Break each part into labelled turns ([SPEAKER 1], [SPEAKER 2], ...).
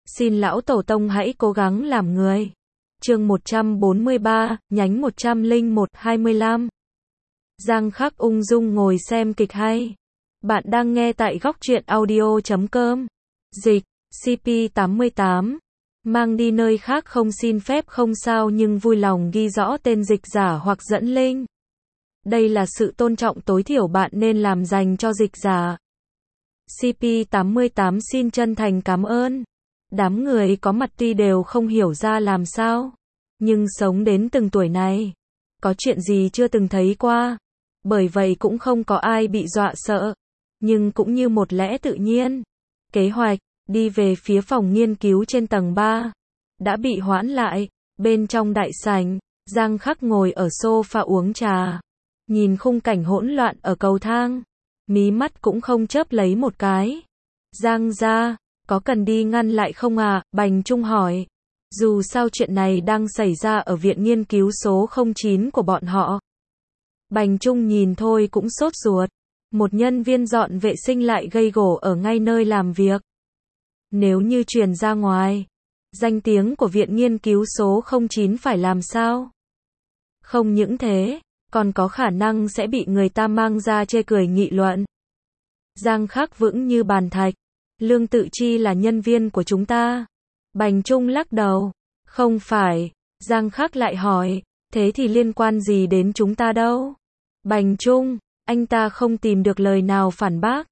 [SPEAKER 1] Xin lão tổ tông hãy cố gắng làm người. Chương 143, nhánh 101-25. Giang Khắc ung dung ngồi xem kịch hay. Bạn đang nghe tại góc truyện audio.com. Dịch, CP88. Mang đi nơi khác không xin phép không sao nhưng vui lòng ghi rõ tên dịch giả hoặc dẫn link. Đây là sự tôn trọng tối thiểu bạn nên làm dành cho dịch giả. CP88 xin chân thành cảm ơn. Đám người có mặt tuy đều không hiểu ra làm sao, nhưng sống đến từng tuổi này, có chuyện gì chưa từng thấy qua. Bởi vậy cũng không có ai bị dọa sợ, nhưng cũng như một lẽ tự nhiên. Kế hoạch, đi về phía phòng nghiên cứu trên tầng 3, đã bị hoãn lại. Bên trong đại sảnh, Giang Khắc ngồi ở sofa uống trà, nhìn khung cảnh hỗn loạn ở cầu thang, mí mắt cũng không chớp lấy một cái. Giang gia, có cần đi ngăn lại không à? Bành Trung hỏi. Dù sao chuyện này đang xảy ra ở viện nghiên cứu số 09 của bọn họ. Bành Trung nhìn thôi cũng sốt ruột. Một nhân viên dọn vệ sinh lại gây gổ ở ngay nơi làm việc. Nếu như truyền ra ngoài, danh tiếng của viện nghiên cứu số 09 phải làm sao? Không những thế, còn có khả năng sẽ bị người ta mang ra chê cười nghị luận. Giang Khắc vững như bàn thạch. Lương Tự Chi là nhân viên của chúng ta. Bành Trung lắc đầu. Không phải. Giang Khắc lại hỏi. Thế thì liên quan gì đến chúng ta đâu? Bành Trung, anh ta không tìm được lời nào phản bác.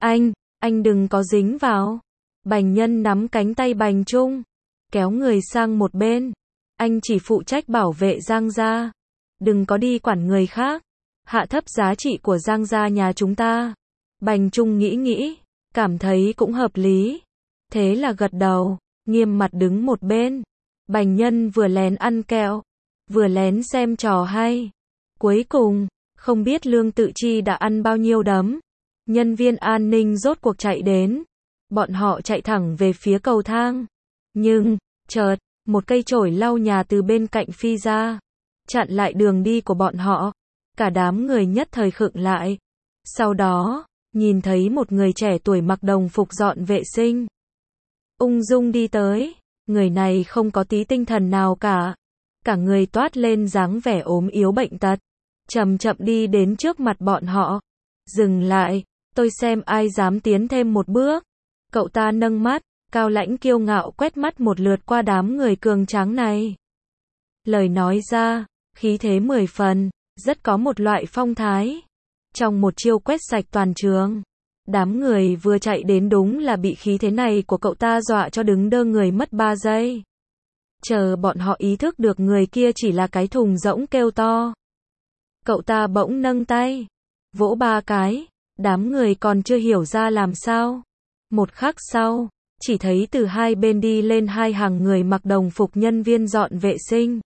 [SPEAKER 1] Anh đừng có dính vào. Bành Nhân nắm cánh tay Bành Trung, kéo người sang một bên. Anh chỉ phụ trách bảo vệ Giang gia. Đừng có đi quản người khác. Hạ thấp giá trị của Giang gia nhà chúng ta. Bành Trung nghĩ, cảm thấy cũng hợp lý. Thế là gật đầu, nghiêm mặt đứng một bên. Bành Nhân vừa lén ăn kẹo, vừa lén xem trò hay. Cuối cùng, không biết Lương Tự Chi đã ăn bao nhiêu đấm. Nhân viên an ninh rốt cuộc chạy đến. Bọn họ chạy thẳng về phía cầu thang. Nhưng, chợt, một cây chổi lau nhà từ bên cạnh phi ra, chặn lại đường đi của bọn họ. Cả đám người nhất thời khựng lại. Sau đó, nhìn thấy một người trẻ tuổi mặc đồng phục dọn vệ sinh, ung dung đi tới. Người này không có tí tinh thần nào cả. Cả người toát lên dáng vẻ ốm yếu bệnh tật. Chậm chậm đi đến trước mặt bọn họ. Dừng lại, tôi xem ai dám tiến thêm một bước. Cậu ta nâng mắt, cao lãnh kiêu ngạo quét mắt một lượt qua đám người cường tráng này. Lời nói ra, khí thế 10 phần, rất có một loại phong thái. Trong một chiêu quét sạch toàn trường, đám người vừa chạy đến đúng là bị khí thế này của cậu ta dọa cho đứng đơ người mất 3 giây. Chờ bọn họ ý thức được người kia chỉ là cái thùng rỗng kêu to. Cậu ta bỗng nâng tay, vỗ 3 cái, đám người còn chưa hiểu ra làm sao. Một khắc sau, chỉ thấy từ hai bên đi lên 2 hàng người mặc đồng phục nhân viên dọn vệ sinh.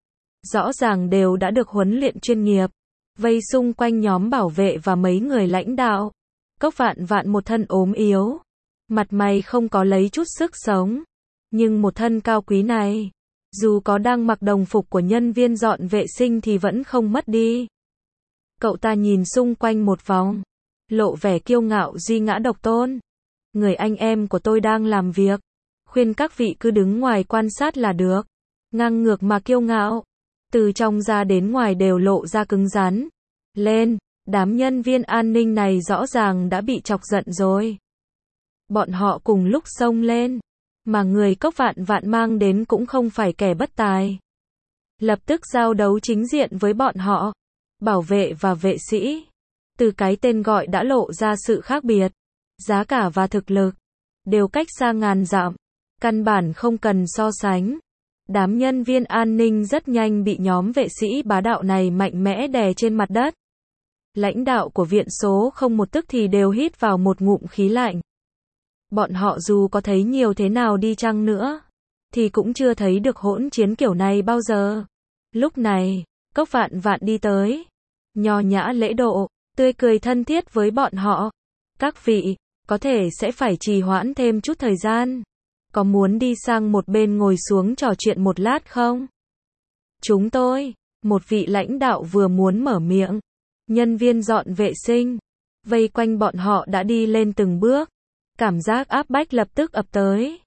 [SPEAKER 1] Rõ ràng đều đã được huấn luyện chuyên nghiệp, vây xung quanh nhóm bảo vệ và mấy người lãnh đạo. Cốc Vạn Vạn một thân ốm yếu, mặt mày không có lấy chút sức sống, nhưng một thân cao quý này, dù có đang mặc đồng phục của nhân viên dọn vệ sinh thì vẫn không mất đi. Cậu ta nhìn xung quanh một vòng, lộ vẻ kiêu ngạo duy ngã độc tôn. Người anh em của tôi đang làm việc, khuyên các vị cứ đứng ngoài quan sát là được. Ngang ngược mà kiêu ngạo, từ trong ra đến ngoài đều lộ ra cứng rắn. Lên, đám nhân viên an ninh này rõ ràng đã bị chọc giận rồi. Bọn họ cùng lúc xông lên, mà người Cốc Vạn Vạn mang đến cũng không phải kẻ bất tài. Lập tức giao đấu chính diện với bọn họ, bảo vệ và vệ sĩ. Từ cái tên gọi đã lộ ra sự khác biệt, giá cả và thực lực đều cách xa ngàn dặm, căn bản không cần so sánh. Đám nhân viên an ninh rất nhanh bị nhóm vệ sĩ bá đạo này mạnh mẽ đè trên mặt đất. Lãnh đạo của viện số 01 tức thì đều hít vào một ngụm khí lạnh. Bọn họ dù có thấy nhiều thế nào đi chăng nữa, thì cũng chưa thấy được hỗn chiến kiểu này bao giờ. Lúc này, Cốc Vạn Vạn đi tới, nho nhã lễ độ, tươi cười thân thiết với bọn họ. Các vị, có thể sẽ phải trì hoãn thêm chút thời gian. Có muốn đi sang một bên ngồi xuống trò chuyện một lát không? Chúng tôi, một vị lãnh đạo vừa muốn mở miệng. Nhân viên dọn vệ sinh, vây quanh bọn họ đã đi lên từng bước. Cảm giác áp bách lập tức ập tới.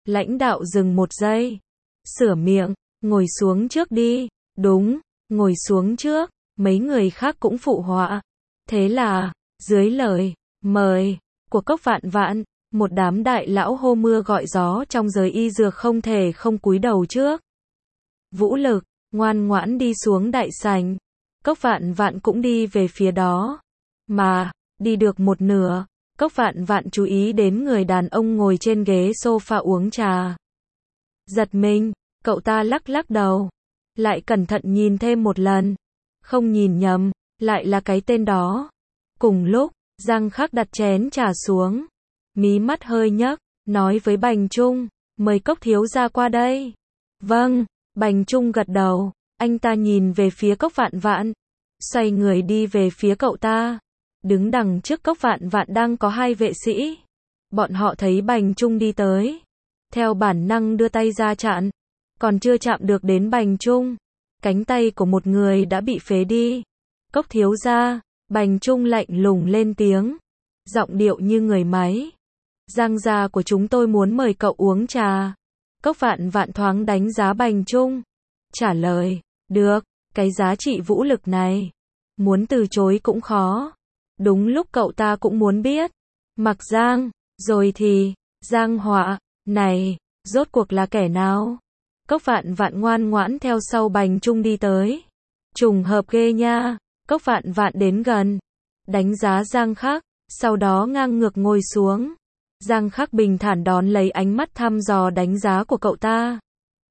[SPEAKER 1] Lãnh đạo dừng một giây. Sửa miệng, ngồi xuống trước đi. Đúng, ngồi xuống trước. Mấy người khác cũng phụ họa. Thế là, dưới lời mời của Cốc Vạn Vạn, một đám đại lão hô mưa gọi gió trong giới y dược không thể không cúi đầu trước. Vũ Lực, ngoan ngoãn đi xuống đại sảnh. Cốc Vạn Vạn cũng đi về phía đó. Mà, đi được một nửa, Cốc Vạn Vạn chú ý đến người đàn ông ngồi trên ghế sofa uống trà. Giật mình, cậu ta lắc lắc đầu. Lại cẩn thận nhìn thêm một lần. Không nhìn nhầm, lại là cái tên đó. Cùng lúc, Giang Khắc đặt chén trà xuống. Mí mắt hơi nhấc, nói với Bành Trung, mời Cốc thiếu gia qua đây. Vâng, Bành Trung gật đầu, anh ta nhìn về phía Cốc Vạn Vạn. Xoay người đi về phía cậu ta. Đứng đằng trước Cốc Vạn Vạn đang có hai vệ sĩ. Bọn họ thấy Bành Trung đi tới. Theo bản năng đưa tay ra chặn. Còn chưa chạm được đến Bành Trung. Cánh tay của một người đã bị phế đi. Cốc thiếu gia, Bành Trung lạnh lùng lên tiếng. Giọng điệu như người máy. Giang gia của chúng tôi muốn mời cậu uống trà. Cốc Vạn Vạn thoáng đánh giá Bành Trung. Trả lời, được, cái giá trị vũ lực này. Muốn từ chối cũng khó. Đúng lúc cậu ta cũng muốn biết. Mặc Giang, rồi thì, Giang Họa, này, rốt cuộc là kẻ nào? Cốc Vạn Vạn ngoan ngoãn theo sau Bành Trung đi tới. Trùng hợp ghê nha. Cốc Vạn Vạn đến gần. Đánh giá Giang Khắc, sau đó ngang ngược ngồi xuống. Giang Khắc bình thản đón lấy ánh mắt thăm dò đánh giá của cậu ta.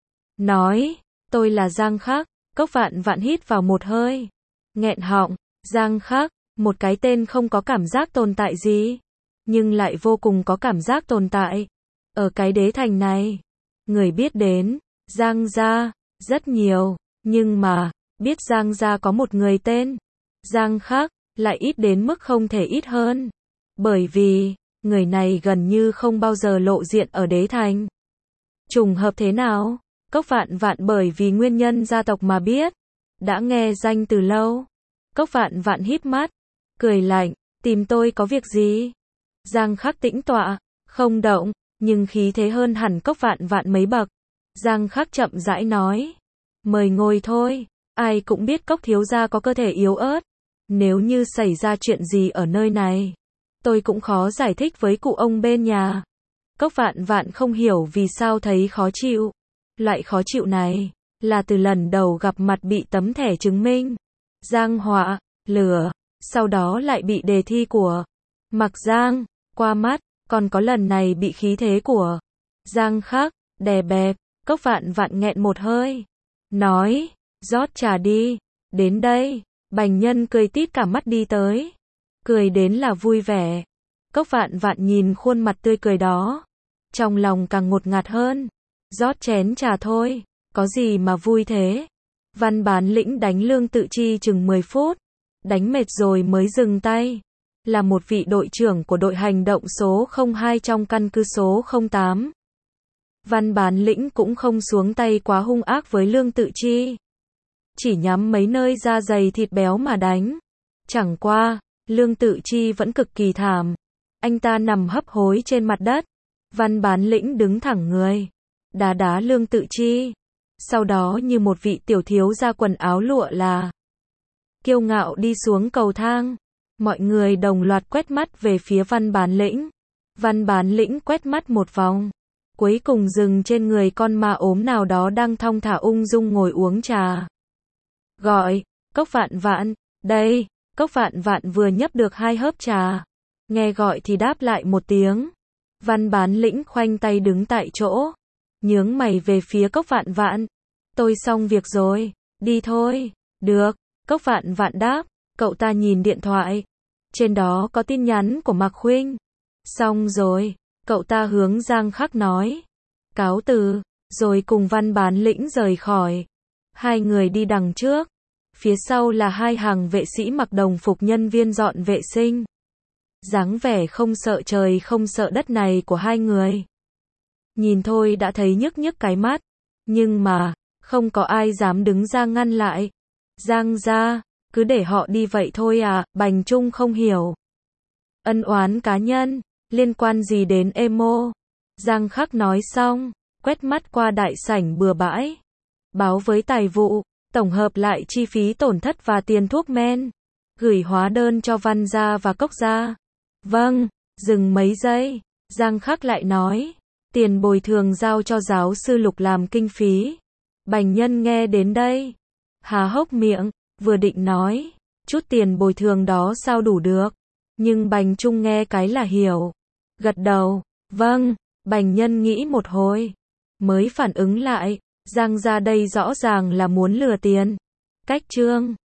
[SPEAKER 1] Nói, tôi là Giang Khắc. Cốc Vạn Vạn hít vào một hơi. Nghẹn họng, Giang Khắc, một cái tên không có cảm giác tồn tại gì. Nhưng lại vô cùng có cảm giác tồn tại. Ở cái đế thành này, người biết đến Giang gia rất nhiều. Nhưng mà, biết Giang gia có một người tên Giang Khắc, lại ít đến mức không thể ít hơn. Bởi vì, người này gần như không bao giờ lộ diện ở đế thành. Trùng hợp thế nào? Cốc Vạn Vạn bởi vì nguyên nhân gia tộc mà biết. Đã nghe danh từ lâu. Cốc Vạn Vạn híp mắt. Cười lạnh, tìm tôi có việc gì? Giang Khắc tĩnh tọa, không động, nhưng khí thế hơn hẳn Cốc Vạn Vạn mấy bậc. Giang Khắc chậm rãi nói. Mời ngồi thôi. Ai cũng biết Cốc thiếu gia có cơ thể yếu ớt. Nếu như xảy ra chuyện gì ở nơi này, tôi cũng khó giải thích với cụ ông bên nhà. Cốc Vạn Vạn không hiểu vì sao thấy khó chịu. Loại khó chịu này, là từ lần đầu gặp mặt bị tấm thẻ chứng minh. Giang Họa, lừa, sau đó lại bị đề thi của Mặc Giang, qua mắt, còn có lần này bị khí thế của Giang Khắc, đè bẹp. Cốc Vạn Vạn nghẹn một hơi. Nói, rót trà đi, đến đây. Bành Nhân cười tít cả mắt đi tới. Cười đến là vui vẻ. Cốc Vạn Vạn nhìn khuôn mặt tươi cười đó. Trong lòng càng ngột ngạt hơn. Rót chén trà thôi, có gì mà vui thế. Văn Bán Lĩnh đánh Lương Tự Chi chừng 10 phút. Đánh mệt rồi mới dừng tay. Là một vị đội trưởng của đội hành động số 02 trong căn cứ số 08. Văn Bán Lĩnh cũng không xuống tay quá hung ác với Lương Tự Chi. Chỉ nhắm mấy nơi da dày thịt béo mà đánh. Chẳng qua, Lương Tự Chi vẫn cực kỳ thảm. Anh ta nằm hấp hối trên mặt đất. Văn Bán Lĩnh đứng thẳng người. Đá đá Lương Tự Chi. Sau đó như một vị tiểu thiếu gia quần áo lụa là kiêu ngạo đi xuống cầu thang. Mọi người đồng loạt quét mắt về phía Văn Bán Lĩnh. Văn Bán Lĩnh quét mắt một vòng. Cuối cùng dừng trên người con ma ốm nào đó đang thong thả ung dung ngồi uống trà. Gọi, Cốc Vạn Vạn, đây. Cốc Vạn Vạn vừa nhấp được 2 hớp trà. Nghe gọi thì đáp lại một tiếng. Văn Bán Lĩnh khoanh tay đứng tại chỗ. Nhướng mày về phía Cốc Vạn Vạn. Tôi xong việc rồi, đi thôi. Được, Cốc Vạn Vạn đáp. Cậu ta nhìn điện thoại. Trên đó có tin nhắn của Mạc Khuynh. Xong rồi, cậu ta hướng Giang Khắc nói. Cáo từ, rồi cùng Văn Bán Lĩnh rời khỏi. Hai người đi đằng trước. Phía sau là hai hàng vệ sĩ mặc đồng phục nhân viên dọn vệ sinh. Dáng vẻ không sợ trời không sợ đất này của hai người. Nhìn thôi đã thấy nhức nhức cái mắt. Nhưng mà, không có ai dám đứng ra ngăn lại. Giang gia, cứ để họ đi vậy thôi à, Bành Trung không hiểu. Ân oán cá nhân, liên quan gì đến Emo? Giang Khắc nói xong, quét mắt qua đại sảnh bừa bãi. Báo với tài vụ, tổng hợp lại chi phí tổn thất và tiền thuốc men. Gửi hóa đơn cho Văn gia và Cốc gia. Vâng, dừng mấy giây. Giang Khắc lại nói, tiền bồi thường giao cho giáo sư Lục làm kinh phí. Bành Nhân nghe đến đây, há hốc miệng, vừa định nói, chút tiền bồi thường đó sao đủ được. Nhưng Bành Trung nghe cái là hiểu. Gật đầu, vâng. Bành Nhân nghĩ một hồi, mới phản ứng lại, Giang gia đây rõ ràng là muốn lừa tiền. Cách trương.